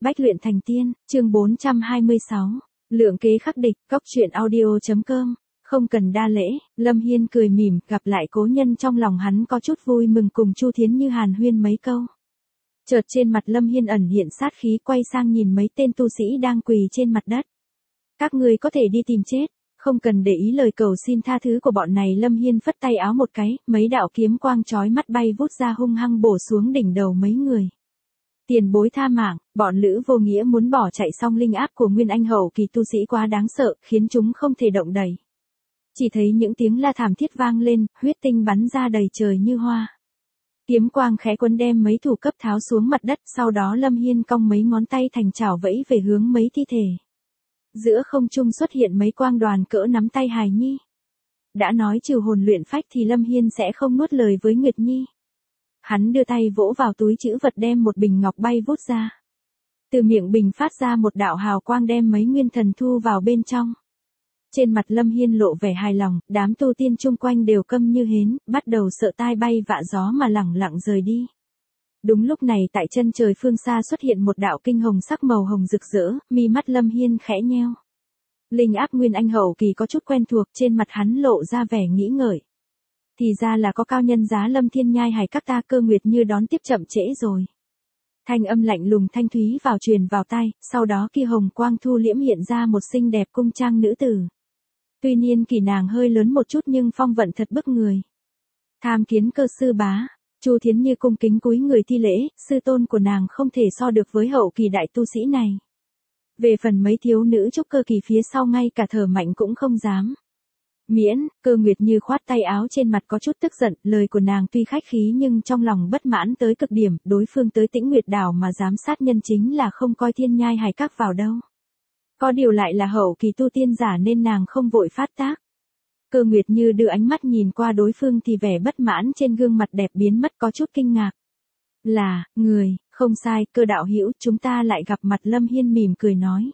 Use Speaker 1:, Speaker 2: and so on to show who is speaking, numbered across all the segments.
Speaker 1: Bách luyện thành tiên, chương 426. Lượng kế khắc địch, góc truyện audio.com. Không cần đa lễ, Lâm Hiên cười mỉm, gặp lại cố nhân trong lòng hắn có chút vui mừng cùng Chu Thiến Như hàn huyên mấy câu. Chợt trên mặt Lâm Hiên ẩn hiện sát khí, quay sang nhìn mấy tên tu sĩ đang quỳ trên mặt đất. Các ngươi có thể đi tìm chết, không cần để ý lời cầu xin tha thứ của bọn này. Lâm Hiên phất tay áo một cái, mấy đạo kiếm quang chói mắt bay vút ra hung hăng bổ xuống đỉnh đầu mấy người. Tiền bối tha mạng, bọn Lữ Vô Nghĩa muốn bỏ chạy, xong linh áp của Nguyên Anh hậu kỳ tu sĩ quá đáng sợ, khiến chúng không thể động đậy. Chỉ thấy những tiếng la thảm thiết vang lên, huyết tinh bắn ra đầy trời như hoa. Kiếm quang khẽ quấn đem mấy thủ cấp tháo xuống mặt đất, sau đó Lâm Hiên cong mấy ngón tay thành chảo vẫy về hướng mấy thi thể. Giữa không trung xuất hiện mấy quang đoàn cỡ nắm tay hài nhi. Đã nói trừ hồn luyện phách thì Lâm Hiên sẽ không nuốt lời với Nguyệt Nhi. Hắn đưa tay vỗ vào túi trữ vật, đem một bình ngọc bay vút ra. Từ miệng bình phát ra một đạo hào quang đem mấy nguyên thần thu vào bên trong. Trên mặt Lâm Hiên lộ vẻ hài lòng, đám tu tiên chung quanh đều câm như hến, bắt đầu sợ tai bay vạ gió mà lẳng lặng rời đi. Đúng lúc này tại chân trời phương xa xuất hiện một đạo kinh hồng sắc màu hồng rực rỡ, mi mắt Lâm Hiên khẽ nheo. Linh áp Nguyên Anh hậu kỳ có chút quen thuộc, trên mặt hắn lộ ra vẻ nghĩ ngợi. Thì ra là có cao nhân giá Lâm Thiên Nhai Hải các ta. Cơ Nguyệt Như đón tiếp chậm trễ rồi. Thanh âm lạnh lùng thanh thúy truyền vào tai, sau đó kia hồng quang thu liễm hiện ra một xinh đẹp cung trang nữ tử. Tuy nhiên kỳ nàng hơi lớn một chút nhưng phong vận thật bức người. Tham kiến cơ sư bá. Chu Thiến Như cung kính cúi người thi lễ, sư tôn của nàng không thể so được với hậu kỳ đại tu sĩ này. Về phần mấy thiếu nữ trúc cơ kỳ phía sau ngay cả thở mạnh cũng không dám. Miễn, Cơ Nguyệt Như khoát tay áo, trên mặt có chút tức giận, lời của nàng tuy khách khí nhưng trong lòng bất mãn tới cực điểm, đối phương tới Tĩnh Nguyệt đảo mà dám sát nhân chính là không coi Thiên Nhai Hải các vào đâu. Có điều lại là hậu kỳ tu tiên giả nên nàng không vội phát tác. Cơ Nguyệt Như đưa ánh mắt nhìn qua đối phương thì vẻ bất mãn trên gương mặt đẹp biến mất, có chút kinh ngạc. Là, người, không sai, Cơ đạo hữu, chúng ta lại gặp mặt. Lâm Hiên mỉm cười nói.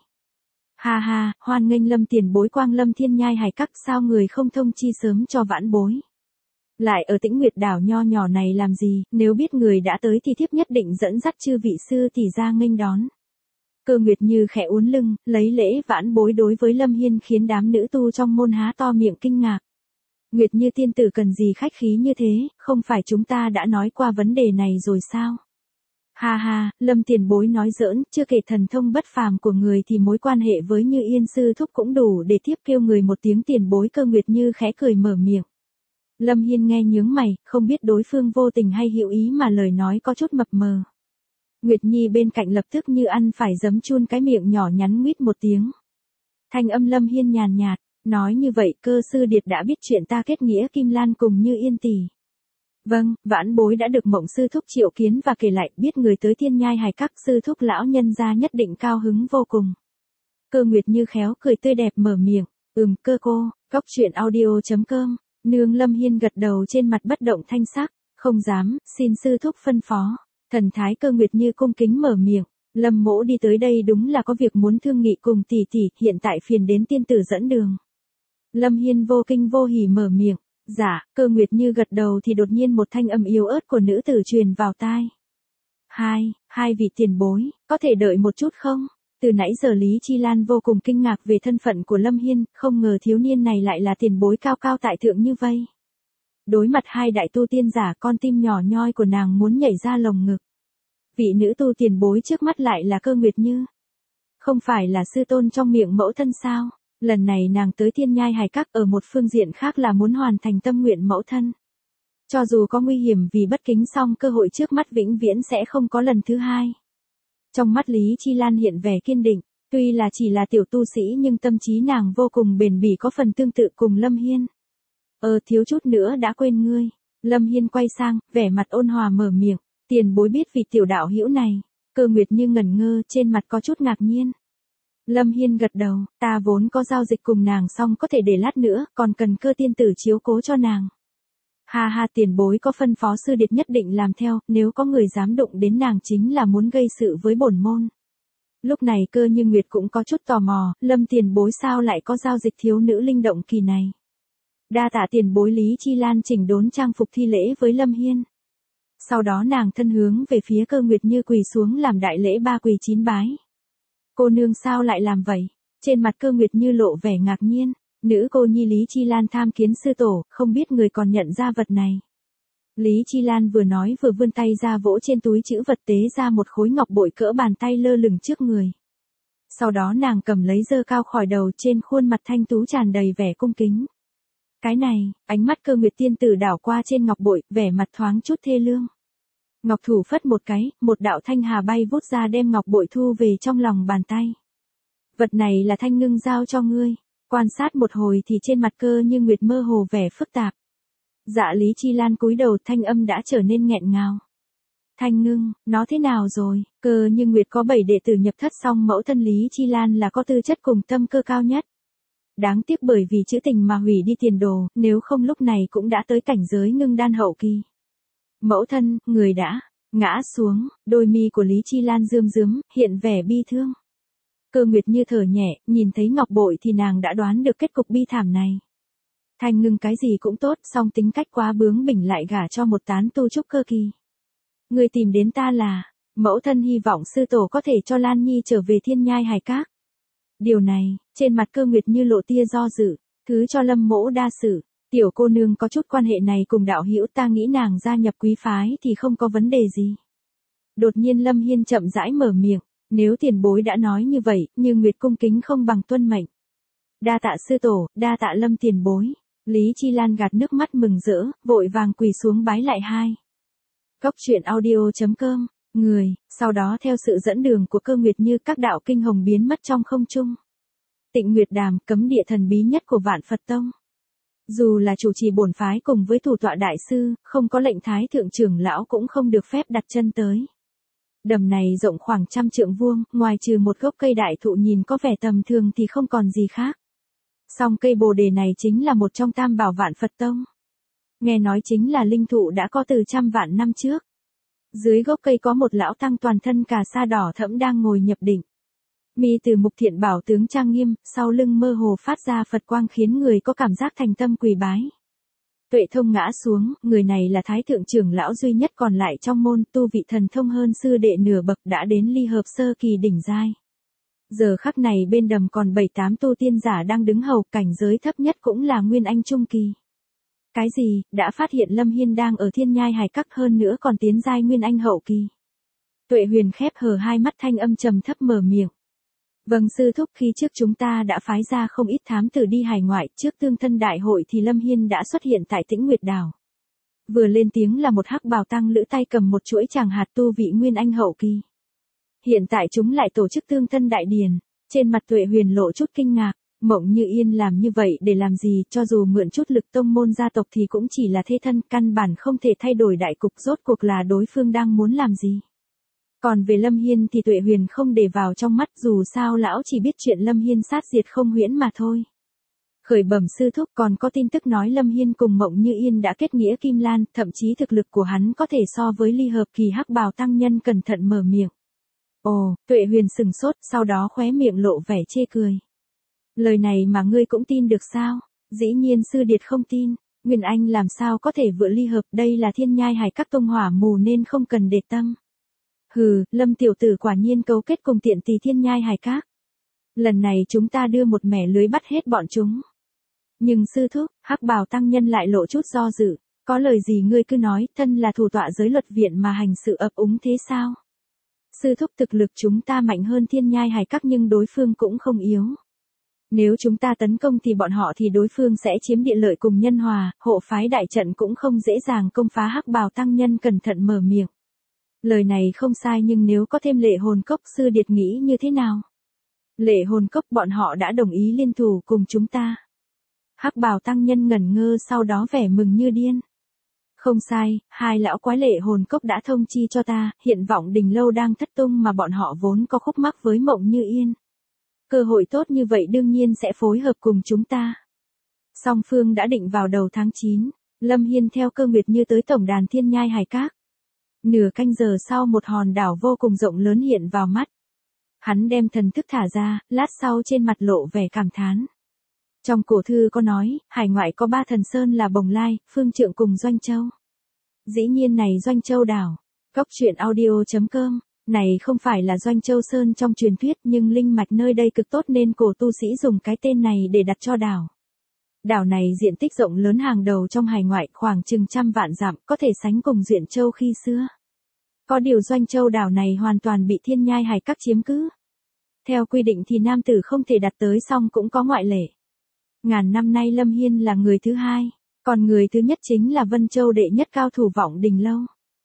Speaker 1: Ha ha, hoan nghênh Lâm tiền bối quang lâm Thiên Nhai Hải các, sao người không thông chi sớm cho vãn bối. Lại ở Tĩnh Nguyệt đảo nho nhỏ này làm gì, nếu biết người đã tới thì thiếp nhất định dẫn dắt chư vị sư tỷ ra nghênh đón. Cơ Nguyệt Như khẽ uốn lưng, lấy lễ vãn bối đối với Lâm Hiên khiến đám nữ tu trong môn há to miệng kinh ngạc. Nguyệt Như tiên tử cần gì khách khí như thế, không phải chúng ta đã nói qua vấn đề này rồi sao? Ha ha, Lâm tiền bối nói giỡn, chưa kể thần thông bất phàm của người thì mối quan hệ với Như Yên sư thúc cũng đủ để tiếp kêu người một tiếng tiền bối. Cơ Nguyệt Như khẽ cười mở miệng. Lâm Hiên nghe nhướng mày, không biết đối phương vô tình hay hữu ý mà lời nói có chút mập mờ. Nguyệt Nhi bên cạnh lập tức như ăn phải giấm chun, cái miệng nhỏ nhắn nguýt một tiếng. Thanh âm Lâm Hiên nhàn nhạt, nói như vậy Cơ sư điệt đã biết chuyện ta kết nghĩa Kim Lan cùng Như Yên tỷ. Vâng, vãn bối đã được Mộng sư thúc triệu kiến và kể lại, biết người tới Thiên Nhai Hải các, sư thúc lão nhân gia nhất định cao hứng vô cùng. Cơ Nguyệt Như khéo cười tươi đẹp mở miệng, Cơ cô, góc truyện audio.com. Nương. Lâm Hiên gật đầu, trên mặt bất động thanh sắc, không dám, xin sư thúc phân phó. Thần thái Cơ Nguyệt Như cung kính mở miệng, Lâm mỗ đi tới đây đúng là có việc muốn thương nghị cùng tỷ tỷ, hiện tại phiền đến tiên tử dẫn đường. Lâm Hiên vô kinh vô hỉ mở miệng. Dạ. Cơ Nguyệt Như gật đầu thì đột nhiên một thanh âm yếu ớt của nữ tử truyền vào tai. Hai vị tiền bối, có thể đợi một chút không? Từ nãy giờ Lý Chi Lan vô cùng kinh ngạc về thân phận của Lâm Hiên, không ngờ thiếu niên này lại là tiền bối cao cao tại thượng như vây. Đối mặt hai đại tu tiên giả, con tim nhỏ nhoi của nàng muốn nhảy ra lồng ngực. Vị nữ tu tiền bối trước mắt lại là Cơ Nguyệt Như. Không phải là sư tôn trong miệng mẫu thân sao? Lần này nàng tới Thiên Nhai Hải các ở một phương diện khác là muốn hoàn thành tâm nguyện mẫu thân. Cho dù có nguy hiểm vì bất kính, song cơ hội trước mắt vĩnh viễn sẽ không có lần thứ hai. Trong mắt Lý Chi Lan hiện vẻ kiên định, tuy là chỉ là tiểu tu sĩ nhưng tâm trí nàng vô cùng bền bỉ, có phần tương tự cùng Lâm Hiên. Thiếu chút nữa đã quên ngươi. Lâm Hiên quay sang, vẻ mặt ôn hòa mở miệng, tiền bối biết vị tiểu đạo hữu này. Cơ Nguyệt Như ngẩn ngơ, trên mặt có chút ngạc nhiên. Lâm Hiên gật đầu, ta vốn có giao dịch cùng nàng, xong có thể để lát nữa, còn cần Cơ tiên tử chiếu cố cho nàng. Ha ha, tiền bối có phân phó sư điệt nhất định làm theo, nếu có người dám đụng đến nàng chính là muốn gây sự với bổn môn. Lúc này Cơ Như Nguyệt cũng có chút tò mò, Lâm tiền bối sao lại có giao dịch thiếu nữ linh động kỳ này. Đa tạ tiền bối. Lý Chi Lan chỉnh đốn trang phục thi lễ với Lâm Hiên. Sau đó nàng thân hướng về phía Cơ Nguyệt Như quỳ xuống làm đại lễ 3 quỳ 9 bái. Cô nương sao lại làm vậy? Trên mặt Cơ Nguyệt Như lộ vẻ ngạc nhiên, nữ cô nhi Lý Chi Lan tham kiến sư tổ, không biết người còn nhận ra vật này. Lý Chi Lan vừa nói vừa vươn tay ra vỗ trên túi trữ vật tế ra một khối ngọc bội cỡ bàn tay lơ lửng trước người. Sau đó nàng cầm lấy giơ cao khỏi đầu, trên khuôn mặt thanh tú tràn đầy vẻ cung kính. Cái này, ánh mắt Cơ Nguyệt tiên tử đảo qua trên ngọc bội, vẻ mặt thoáng chút thê lương. Ngọc thủ phất một cái, một đạo thanh hà bay vút ra đem ngọc bội thu về trong lòng bàn tay. Vật này là Thanh Ngưng giao cho ngươi. Quan sát một hồi thì trên mặt Cơ Như Nguyệt mơ hồ vẻ phức tạp. Dạ Lý Chi Lan cúi đầu, thanh âm đã trở nên nghẹn ngào. Thanh Ngưng, nó thế nào rồi? Cơ Như Nguyệt có 7 đệ tử nhập thất, song mẫu thân Lý Chi Lan là có tư chất cùng tâm cơ cao nhất. Đáng tiếc bởi vì chữ tình mà hủy đi tiền đồ, nếu không lúc này cũng đã tới cảnh giới ngưng đan hậu kỳ. Mẫu thân, người đã ngã xuống, đôi mi của Lý Chi Lan rơm rớm, hiện vẻ bi thương. Cơ Nguyệt Như thở nhẹ, nhìn thấy ngọc bội thì nàng đã đoán được kết cục bi thảm này. Thanh Ngưng cái gì cũng tốt, song tính cách quá bướng bỉnh lại gả cho một tán tu trúc cơ kỳ. Người tìm đến ta là, mẫu thân hy vọng sư tổ có thể cho Lan Nhi trở về Thiên Nhai Hải Các. Điều này, trên mặt Cơ Nguyệt Như lộ tia do dự, thứ cho Lâm mỗ đa sự, tiểu cô nương có chút quan hệ này cùng đạo hữu, ta nghĩ nàng gia nhập quý phái thì không có vấn đề gì. Đột nhiên Lâm Hiên chậm rãi mở miệng, nếu tiền bối đã nói như vậy, Như Nguyệt cung kính không bằng tuân mệnh. Đa tạ sư tổ, đa tạ Lâm tiền bối. Lý Chi Lan gạt nước mắt mừng rỡ, vội vàng quỳ xuống bái lại hai. Góc truyện audio.com, người, sau đó theo sự dẫn đường của Cơ Nguyệt Như các đạo kinh hồng biến mất trong không trung. Tịnh Nguyệt Đàm, cấm địa thần bí nhất của Vạn Phật Tông. Dù là chủ trì bổn phái cùng với thủ tọa đại sư, không có lệnh thái thượng trưởng lão cũng không được phép đặt chân tới. Đầm này rộng khoảng 100 trượng vuông, ngoài trừ một gốc cây đại thụ nhìn có vẻ tầm thường thì không còn gì khác. Song cây bồ đề này chính là một trong tam bảo Vạn Phật Tông. Nghe nói chính là linh thụ đã có từ trăm vạn năm trước. Dưới gốc cây có một lão tăng toàn thân cà sa đỏ thẫm đang ngồi nhập định. Mi từ mục thiện bảo tướng trang nghiêm, sau lưng mơ hồ phát ra Phật quang khiến người có cảm giác thành tâm quỳ bái. Tuệ thông ngã xuống, người này là thái thượng trưởng lão duy nhất còn lại trong môn, tu vị thần thông hơn sư đệ nửa bậc, đã đến ly hợp sơ kỳ đỉnh giai. Giờ khắc này bên đầm còn 7-8 tu tiên giả đang đứng hầu, cảnh giới thấp nhất cũng là Nguyên Anh trung kỳ. Cái gì, đã phát hiện Lâm Hiên đang ở Thiên Nhai Hải Các, hơn nữa còn tiến giai Nguyên Anh hậu kỳ. Tuệ Huyền khép hờ hai mắt, thanh âm trầm thấp mở miệng. Vâng sư thúc, khi trước chúng ta đã phái ra không ít thám tử đi hải ngoại, trước tương thân đại hội thì Lâm Hiên đã xuất hiện tại Tĩnh Nguyệt Đảo. Vừa lên tiếng là một hắc bào tăng lữ tay cầm một chuỗi tràng hạt tu vị Nguyên Anh hậu kỳ. Hiện tại chúng lại tổ chức tương thân đại điển, trên mặt Tuệ Huyền lộ chút kinh ngạc. Mộng Như Yên làm như vậy để làm gì, cho dù mượn chút lực tông môn gia tộc thì cũng chỉ là thế thân, căn bản không thể thay đổi đại cục, rốt cuộc là đối phương đang muốn làm gì. Còn về Lâm Hiên thì Tuệ Huyền không để vào trong mắt, dù sao lão chỉ biết chuyện Lâm Hiên sát diệt không huyễn mà thôi. Khởi bẩm sư thúc, còn có tin tức nói Lâm Hiên cùng Mộng Như Yên đã kết nghĩa Kim Lan, thậm chí thực lực của hắn có thể so với ly hợp kỳ hắc bào tăng nhân, cẩn thận mở miệng. Ồ, Tuệ Huyền sừng sốt, sau đó khóe miệng lộ vẻ chê cười. Lời này mà ngươi cũng tin được sao? Dĩ nhiên sư điệt không tin, Nguyên Anh làm sao có thể vượt ly hợp, đây là Thiên Nhai Hải Các tông hỏa mù nên không cần để tâm. Hừ, Lâm tiểu tử quả nhiên cấu kết cùng tiện tỳ Thiên Nhai Hải Các. Lần này chúng ta đưa một mẻ lưới bắt hết bọn chúng. Nhưng sư thúc, hắc bào tăng nhân lại lộ chút do dự, có lời gì ngươi cứ nói, thân là thủ tọa giới luật viện mà hành sự ấp úng thế sao? Sư thúc, thực lực chúng ta mạnh hơn Thiên Nhai Hải Các nhưng đối phương cũng không yếu. Nếu chúng ta tấn công thì bọn họ thì đối phương sẽ chiếm địa lợi cùng nhân hòa, hộ phái đại trận cũng không dễ dàng công phá, hắc bào tăng nhân cẩn thận mở miệng. Lời này không sai, nhưng nếu có thêm Lệ Hồn Cốc, sư điệt nghĩ như thế nào? Lệ Hồn Cốc bọn họ đã đồng ý liên thủ cùng chúng ta. Hắc bào tăng nhân ngẩn ngơ, sau đó vẻ mừng như điên. Không sai, hai lão quái Lệ Hồn Cốc đã thông chi cho ta, hiện Vọng Đình Lâu đang thất tung mà bọn họ vốn có khúc mắc với Mộng Như Yên. Cơ hội tốt như vậy đương nhiên sẽ phối hợp cùng chúng ta. Song phương đã định vào đầu tháng 9, Lâm Hiên theo Cơ Nguyệt Như tới tổng đàn Thiên Nhai Hải Các. Nửa canh giờ sau một hòn đảo vô cùng rộng lớn hiện vào mắt. Hắn đem thần thức thả ra, lát sau trên mặt lộ vẻ cảm thán. Trong cổ thư có nói, hải ngoại có 3 thần sơn là Bồng Lai, Phương Trượng cùng Doanh Châu. Dĩ nhiên này Doanh Châu đảo. Cóc truyện audio.com. Này không phải là Doanh Châu Sơn trong truyền thuyết nhưng linh mạch nơi đây cực tốt nên cổ tu sĩ dùng cái tên này để đặt cho đảo. Đảo này diện tích rộng lớn hàng đầu trong hải ngoại khoảng chừng 100 vạn dặm có thể sánh cùng Duyện Châu khi xưa. Có điều Doanh Châu đảo này hoàn toàn bị Thiên Nhai Hải Các chiếm cứ. Theo quy định thì nam tử không thể đặt tới song cũng có ngoại lệ. Ngàn năm nay Lâm Hiên là người thứ hai, còn người thứ nhất chính là Vân Châu đệ nhất cao thủ Vọng Đình Lâu.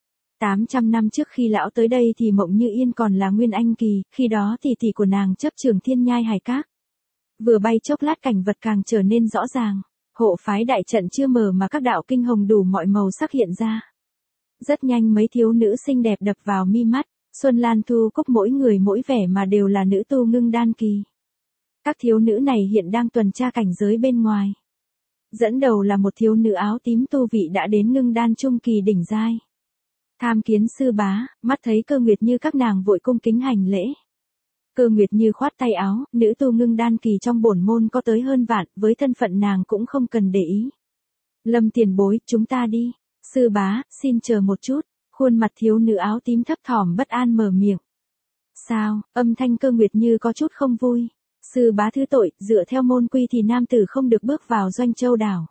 Speaker 1: 800 năm trước khi lão tới đây thì Mộng Như Yên còn là Nguyên Anh kỳ, khi đó thì tỷ của nàng chấp trưởng Thiên Nhai Hải Các. Vừa bay chốc lát cảnh vật càng trở nên rõ ràng, hộ phái đại trận chưa mở mà các đạo kinh hồng đủ mọi màu sắc hiện ra. Rất nhanh mấy thiếu nữ xinh đẹp đập vào mi mắt, Xuân Lan Thu Cúc mỗi người mỗi vẻ mà đều là nữ tu ngưng đan kỳ. Các thiếu nữ này hiện đang tuần tra cảnh giới bên ngoài. Dẫn đầu là một thiếu nữ áo tím tu vị đã đến ngưng đan trung kỳ đỉnh giai. Tham Kiến sư bá, mắt thấy Cơ Nguyệt Như các nàng vội cung kính hành lễ. Cơ Nguyệt Như khoát tay áo, nữ tu ngưng đan kỳ trong bổn môn có tới hơn vạn, với thân phận nàng cũng không cần để ý. Lâm tiền bối, chúng ta đi. Sư bá, xin chờ một chút. Khuôn mặt thiếu nữ áo tím thấp thỏm bất an mở miệng. Sao, âm thanh Cơ Nguyệt Như có chút không vui. Sư bá thứ tội, dựa theo môn quy thì nam tử không được bước vào Doanh Châu đảo.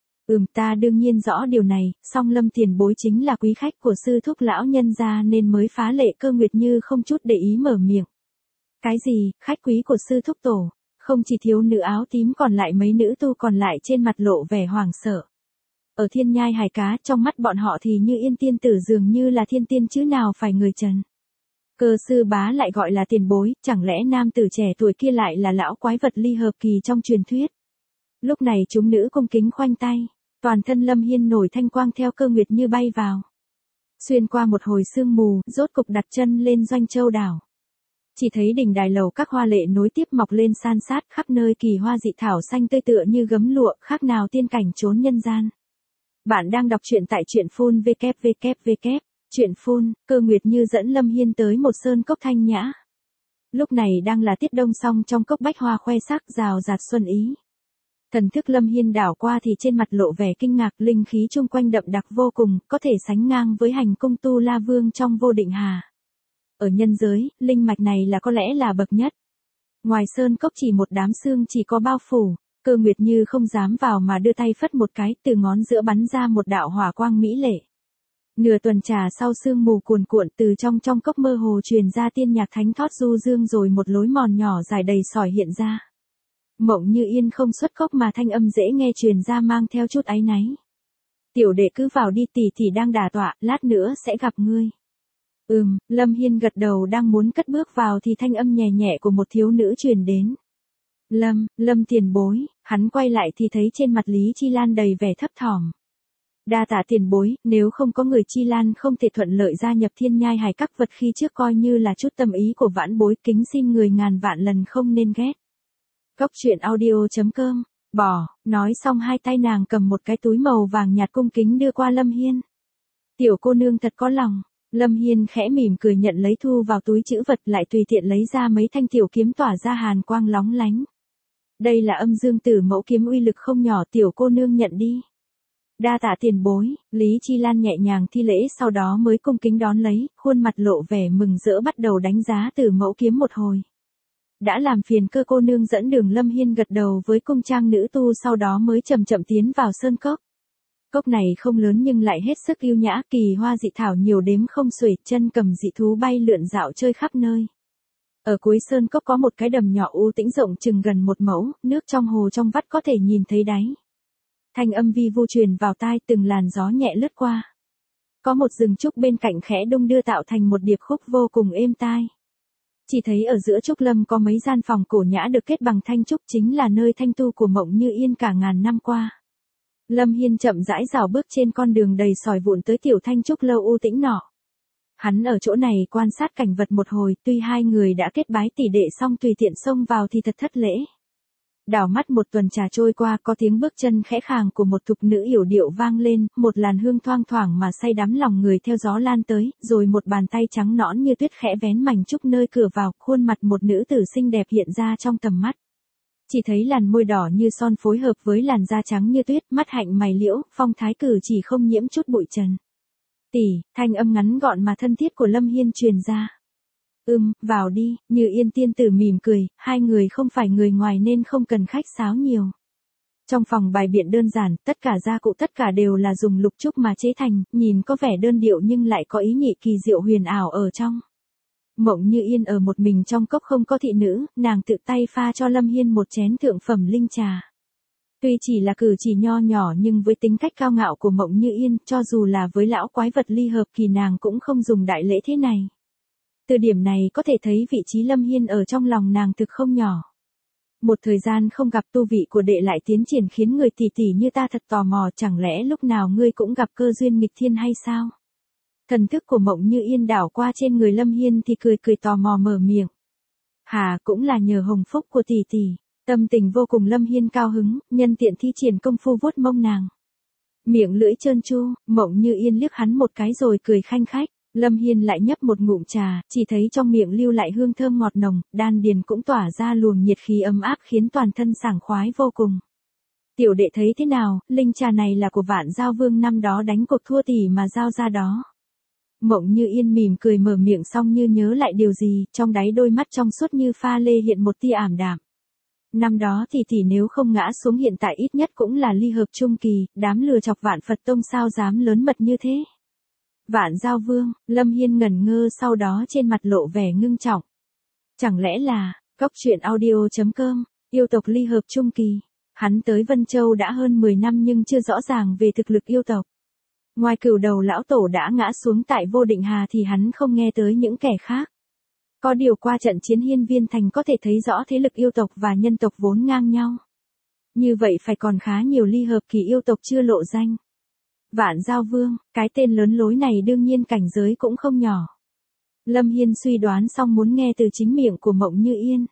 Speaker 1: Ta đương nhiên rõ điều này, song Lâm tiền bối chính là quý khách của sư thúc lão nhân gia nên mới phá lệ. Cơ Nguyệt Như không chút để ý mở miệng. Cái gì, khách quý của sư thúc tổ? Không chỉ thiếu nữ áo tím còn lại mấy nữ tu còn lại trên mặt lộ vẻ hoảng sợ. Ở Thiên Nhai Hải Cá trong mắt bọn họ thì Như Yên tiên tử dường như là thiên tiên chứ nào phải người trần. Cơ sư bá lại gọi là tiền bối, chẳng lẽ nam tử trẻ tuổi kia lại là lão quái vật ly hợp kỳ trong truyền thuyết. Lúc này chúng nữ cung kính khoanh tay, toàn thân Lâm Hiên nổi thanh quang theo Cơ Nguyệt Như bay vào. Xuyên qua một hồi sương mù, rốt cục đặt chân lên Doanh Châu đảo. Chỉ thấy đỉnh đài lầu các hoa lệ nối tiếp mọc lên san sát khắp nơi kỳ hoa dị thảo xanh tươi tựa như gấm lụa khác nào tiên cảnh trốn nhân gian. Bạn đang đọc truyện tại truyện phun www. Truyện phun, Cơ Nguyệt Như dẫn Lâm Hiên tới một sơn cốc thanh nhã. Lúc này đang là tiết đông song trong cốc bách hoa khoe sắc rào rạt xuân ý. Thần thức Lâm Hiên đảo qua thì trên mặt lộ vẻ kinh ngạc, linh khí chung quanh đậm đặc vô cùng, có thể sánh ngang với hành cung Tu La Vương trong Vô Định Hà. Ở nhân giới, linh mạch này là có lẽ là bậc nhất. Ngoài sơn cốc chỉ một đám sương chỉ có bao phủ, Cơ Nguyệt Như không dám vào mà đưa tay phất một cái, từ ngón giữa bắn ra một đạo hỏa quang mỹ lệ. Nửa tuần trà sau sương mù cuồn cuộn từ trong cốc mơ hồ truyền ra tiên nhạc thánh thót du dương rồi một lối mòn nhỏ dài đầy sỏi hiện ra. Mộng Như Yên không xuất cốc mà thanh âm dễ nghe truyền ra mang theo chút áy náy. Tiểu đệ cứ vào đi, tỷ đang đả tọa, lát nữa sẽ gặp ngươi. Lâm Hiên gật đầu đang muốn cất bước vào thì thanh âm nhẹ nhẹ của một thiếu nữ truyền đến. Lâm tiền bối, hắn quay lại thì thấy trên mặt Lý Chi Lan đầy vẻ thấp thỏm. Đa tạ tiền bối, nếu không có người Chi Lan không thể thuận lợi gia nhập Thiên Nhai Hải Các vật khi trước coi như là chút tâm ý của vãn bối, kính xin người ngàn vạn lần không nên ghét. Cóc truyện audio.com, bỏ, nói xong hai tay nàng cầm một cái túi màu vàng nhạt cung kính đưa qua Lâm Hiên. Tiểu cô nương thật có lòng. Lâm Hiên khẽ mỉm cười nhận lấy thu vào túi trữ vật lại tùy tiện lấy ra mấy thanh tiểu kiếm tỏa ra hàn quang lóng lánh. Đây là Âm Dương Tử Mẫu kiếm uy lực không nhỏ, tiểu cô nương nhận đi. Đa tạ tiền bối, Lý Chi Lan nhẹ nhàng thi lễ sau đó mới cung kính đón lấy, khuôn mặt lộ vẻ mừng rỡ bắt đầu đánh giá Tử Mẫu kiếm một hồi. Đã làm phiền Cơ cô nương dẫn đường. Lâm Hiên gật đầu với cung trang nữ tu sau đó mới chậm chậm tiến vào sơn cốc. Cốc này không lớn nhưng lại hết sức yêu nhã, kỳ hoa dị thảo nhiều đếm không xuể, chân cầm dị thú bay lượn dạo chơi khắp nơi. Ở cuối sơn cốc có một cái đầm nhỏ u tĩnh rộng chừng gần một mẫu, nước trong hồ trong vắt có thể nhìn thấy đáy. Thanh âm vi vu truyền vào tai, từng làn gió nhẹ lướt qua. Có một rừng trúc bên cạnh khẽ đung đưa tạo thành một điệp khúc vô cùng êm tai. Chỉ thấy ở giữa trúc lâm có mấy gian phòng cổ nhã được kết bằng thanh trúc, chính là nơi thanh tu của Mộng Như Yên cả ngàn năm qua. Lâm Hiên chậm rãi rảo bước trên con đường đầy sỏi vụn tới tiểu thanh trúc lâu u tĩnh nọ. Hắn ở chỗ này quan sát cảnh vật một hồi, tuy hai người đã kết bái tỷ đệ xong tùy tiện xông vào thì thật thất lễ. Đảo mắt một tuần trà trôi qua, có tiếng bước chân khẽ khàng của một thục nữ yểu điệu vang lên, một làn hương thoang thoảng mà say đắm lòng người theo gió lan tới, rồi một bàn tay trắng nõn như tuyết khẽ vén mảnh trúc nơi cửa vào, khuôn mặt một nữ tử xinh đẹp hiện ra trong tầm mắt. Chỉ thấy làn môi đỏ như son phối hợp với làn da trắng như tuyết, mắt hạnh mày liễu, phong thái cử chỉ không nhiễm chút bụi trần. Tỷ, thanh âm ngắn gọn mà thân thiết của Lâm Hiên truyền ra. Vào đi, Như Yên tiên tử mỉm cười, hai người không phải người ngoài nên không cần khách sáo nhiều. Trong phòng bày biện đơn giản, tất cả gia cụ tất cả đều là dùng lục trúc mà chế thành, nhìn có vẻ đơn điệu nhưng lại có ý nhị kỳ diệu huyền ảo ở trong. Mộng Như Yên ở một mình trong cốc không có thị nữ, nàng tự tay pha cho Lâm Hiên một chén thượng phẩm linh trà. Tuy chỉ là cử chỉ nho nhỏ nhưng với tính cách cao ngạo của Mộng Như Yên, cho dù là với lão quái vật ly hợp kỳ nàng cũng không dùng đại lễ thế này. Từ điểm này có thể thấy vị trí Lâm Hiên ở trong lòng nàng thực không nhỏ. Một thời gian không gặp tu vị của đệ lại tiến triển khiến người tỷ tỷ như ta thật tò mò, chẳng lẽ lúc nào ngươi cũng gặp cơ duyên nghịch thiên hay sao? Thần thức của Mộng Như Yên đảo qua trên người Lâm Hiên thì cười cười tò mò mở miệng. Cũng là nhờ hồng phúc của tỷ tỷ. Tâm tình vô cùng Lâm Hiên cao hứng, nhân tiện thi triển công phu vuốt mông nàng. Miệng lưỡi trơn tru, Mộng Như Yên liếc hắn một cái rồi cười khanh khách. Lâm Hiên lại nhấp một ngụm trà, chỉ thấy trong miệng lưu lại hương thơm ngọt nồng, đan điền cũng tỏa ra luồng nhiệt khí ấm áp khiến toàn thân sảng khoái vô cùng. Tiểu đệ thấy thế nào, linh trà này là của Vạn Giao Vương năm đó đánh cuộc thua tỷ mà giao ra đó. Mộng Như Yên mỉm cười mở miệng xong như nhớ lại điều gì, trong đáy đôi mắt trong suốt như pha lê hiện một tia ảm đạm. Năm đó tỷ nếu không ngã xuống hiện tại ít nhất cũng là ly hợp trung kỳ, đám lừa chọc Vạn Phật Tông sao dám lớn mật như thế. Vạn Giao Vương, Lâm Hiên ngẩn ngơ sau đó trên mặt lộ vẻ ngưng trọng. Chẳng lẽ là, coctruyện.audio.com, yêu tộc ly hợp trung kỳ. Hắn tới Vân Châu đã hơn 10 năm nhưng chưa rõ ràng về thực lực yêu tộc. Ngoài cửu đầu lão tổ đã ngã xuống tại Vô Định Hà thì hắn không nghe tới những kẻ khác. Có điều qua trận chiến Hiên Viên Thành có thể thấy rõ thế lực yêu tộc và nhân tộc vốn ngang nhau. Như vậy phải còn khá nhiều ly hợp kỳ yêu tộc chưa lộ danh. Vạn Giao Vương, cái tên lớn lối này đương nhiên cảnh giới cũng không nhỏ. Lâm Hiên suy đoán xong muốn nghe từ chính miệng của Mộng Như Yên.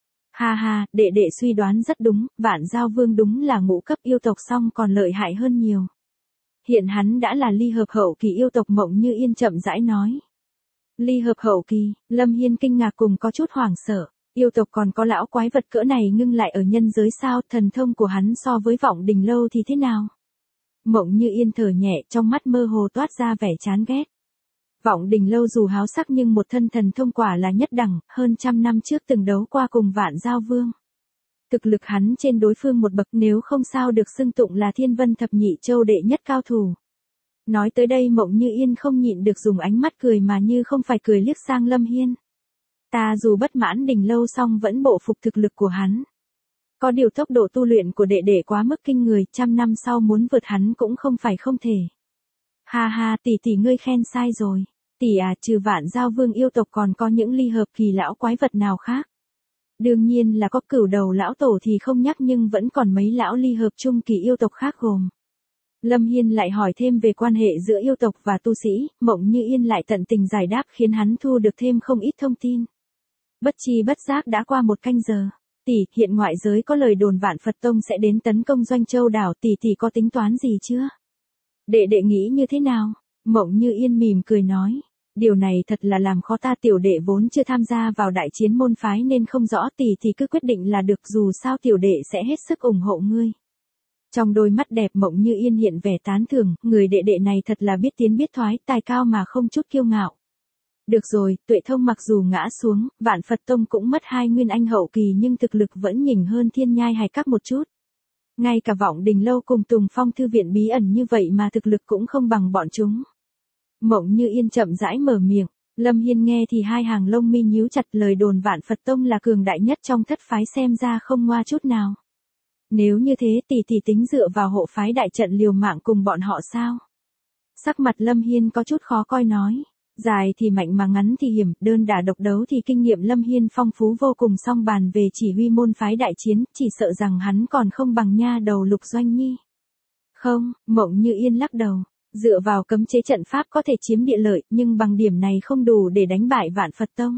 Speaker 1: Đệ suy đoán rất đúng, Vạn Giao Vương đúng là ngũ cấp yêu tộc song còn lợi hại hơn nhiều. Hiện hắn đã là ly hợp hậu kỳ yêu tộc. Mộng Như Yên chậm rãi nói. Ly hợp hậu kỳ, Lâm Hiên kinh ngạc cùng có chút hoảng sợ. Yêu tộc còn có lão quái vật cỡ này ngưng lại ở nhân giới sao, thần thông của hắn so với Vọng Đình Lâu thì thế nào? Mộng Như Yên thở nhẹ, trong mắt mơ hồ toát ra vẻ chán ghét. Vọng Đình Lâu dù háo sắc nhưng một thân thần thông quả là nhất đẳng, hơn trăm năm trước từng đấu qua cùng Vạn Giao Vương. Thực lực hắn trên đối phương một bậc, nếu không sao được xưng tụng là Thiên Vân Thập Nhị Châu đệ nhất cao thủ. Nói tới đây Mộng Như Yên không nhịn được dùng ánh mắt cười mà như không phải cười liếc sang Lâm Hiên. Ta dù bất mãn Đình Lâu song vẫn bộ phục thực lực của hắn. Có điều tốc độ tu luyện của đệ quá mức kinh người, trăm năm sau muốn vượt hắn cũng không phải không thể. Tỷ ngươi khen sai rồi. Tỷ trừ Vạn Giao Vương yêu tộc còn có những ly hợp kỳ lão quái vật nào khác? Đương nhiên là có cửu đầu lão tổ thì không nhắc nhưng vẫn còn mấy lão ly hợp trung kỳ yêu tộc khác gồm. Lâm Hiên lại hỏi thêm về quan hệ giữa yêu tộc và tu sĩ, Mộng Như Yên lại tận tình giải đáp khiến hắn thu được thêm không ít thông tin. Bất chi bất giác đã qua một canh giờ. Tỷ, hiện ngoại giới có lời đồn Vạn Phật Tông sẽ đến tấn công Doanh Châu đảo, tỷ có tính toán gì chưa? Đệ nghĩ như thế nào? Mộng Như Yên mỉm cười nói. Điều này thật là làm khó ta, tiểu đệ vốn chưa tham gia vào đại chiến môn phái nên không rõ, tỷ cứ quyết định là được, dù sao tiểu đệ sẽ hết sức ủng hộ ngươi. Trong đôi mắt đẹp Mộng Như Yên hiện vẻ tán thưởng, người đệ này thật là biết tiến biết thoái, tài cao mà không chút kiêu ngạo. Được rồi, Tuệ Thông mặc dù ngã xuống, Vạn Phật Tông cũng mất 2 nguyên anh hậu kỳ nhưng thực lực vẫn nhỉnh hơn Thiên Nhai Hải Các một chút. Ngay cả Vọng Đình Lâu cùng Tùng Phong thư viện bí ẩn như vậy mà thực lực cũng không bằng bọn chúng. Mộng Như Yên chậm rãi mở miệng, Lâm Hiên nghe thì hai hàng lông mi nhíu chặt, lời đồn Vạn Phật Tông là cường đại nhất trong thất phái xem ra không ngoa chút nào. Nếu như thế tỷ tính dựa vào hộ phái đại trận liều mạng cùng bọn họ sao? Sắc mặt Lâm Hiên có chút khó coi nói. Dài thì mạnh mà ngắn thì hiểm, đơn đả độc đấu thì kinh nghiệm Lâm Hiên phong phú vô cùng, song bàn về chỉ huy môn phái đại chiến, chỉ sợ rằng hắn còn không bằng nha đầu Lục Doanh Nhi. Không, Mộng Như Yên lắc đầu. Dựa vào cấm chế trận pháp có thể chiếm địa lợi, nhưng bằng điểm này không đủ để đánh bại Vạn Phật Tông.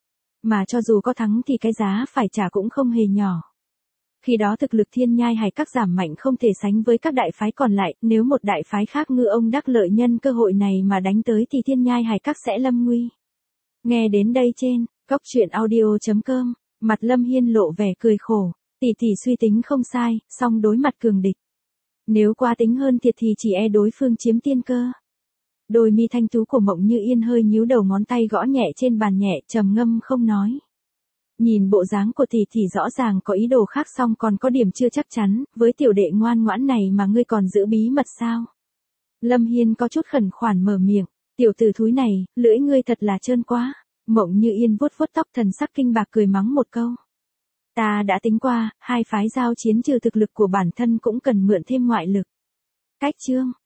Speaker 1: Mà cho dù có thắng thì cái giá phải trả cũng không hề nhỏ. Khi đó thực lực Thiên Nhai Hải Các giảm mạnh không thể sánh với các đại phái còn lại, nếu một đại phái khác ngư ông đắc lợi nhân cơ hội này mà đánh tới thì Thiên Nhai Hải Các sẽ lâm nguy. Nghe đến đây trên, coctruyện.audio.com, mặt Lâm Hiên lộ vẻ cười khổ, tỷ suy tính không sai, song đối mặt cường địch. Nếu quá tính hơn thiệt thì chỉ đối phương chiếm tiên cơ. Đôi mi thanh tú của Mộng Như Yên hơi nhíu đầu, ngón tay gõ nhẹ trên bàn nhẹ, trầm ngâm không nói. Nhìn bộ dáng của tỷ rõ ràng có ý đồ khác, song còn có điểm chưa chắc chắn, với tiểu đệ ngoan ngoãn này mà ngươi còn giữ bí mật sao? Lâm Hiên có chút khẩn khoản mở miệng, tiểu tử thúi này, lưỡi ngươi thật là trơn quá. Mộng Như Yên vuốt vuốt tóc, thần sắc kinh bạc, cười mắng một câu. Ta đã tính qua, hai phái giao chiến trừ thực lực của bản thân cũng cần mượn thêm ngoại lực. Cách chương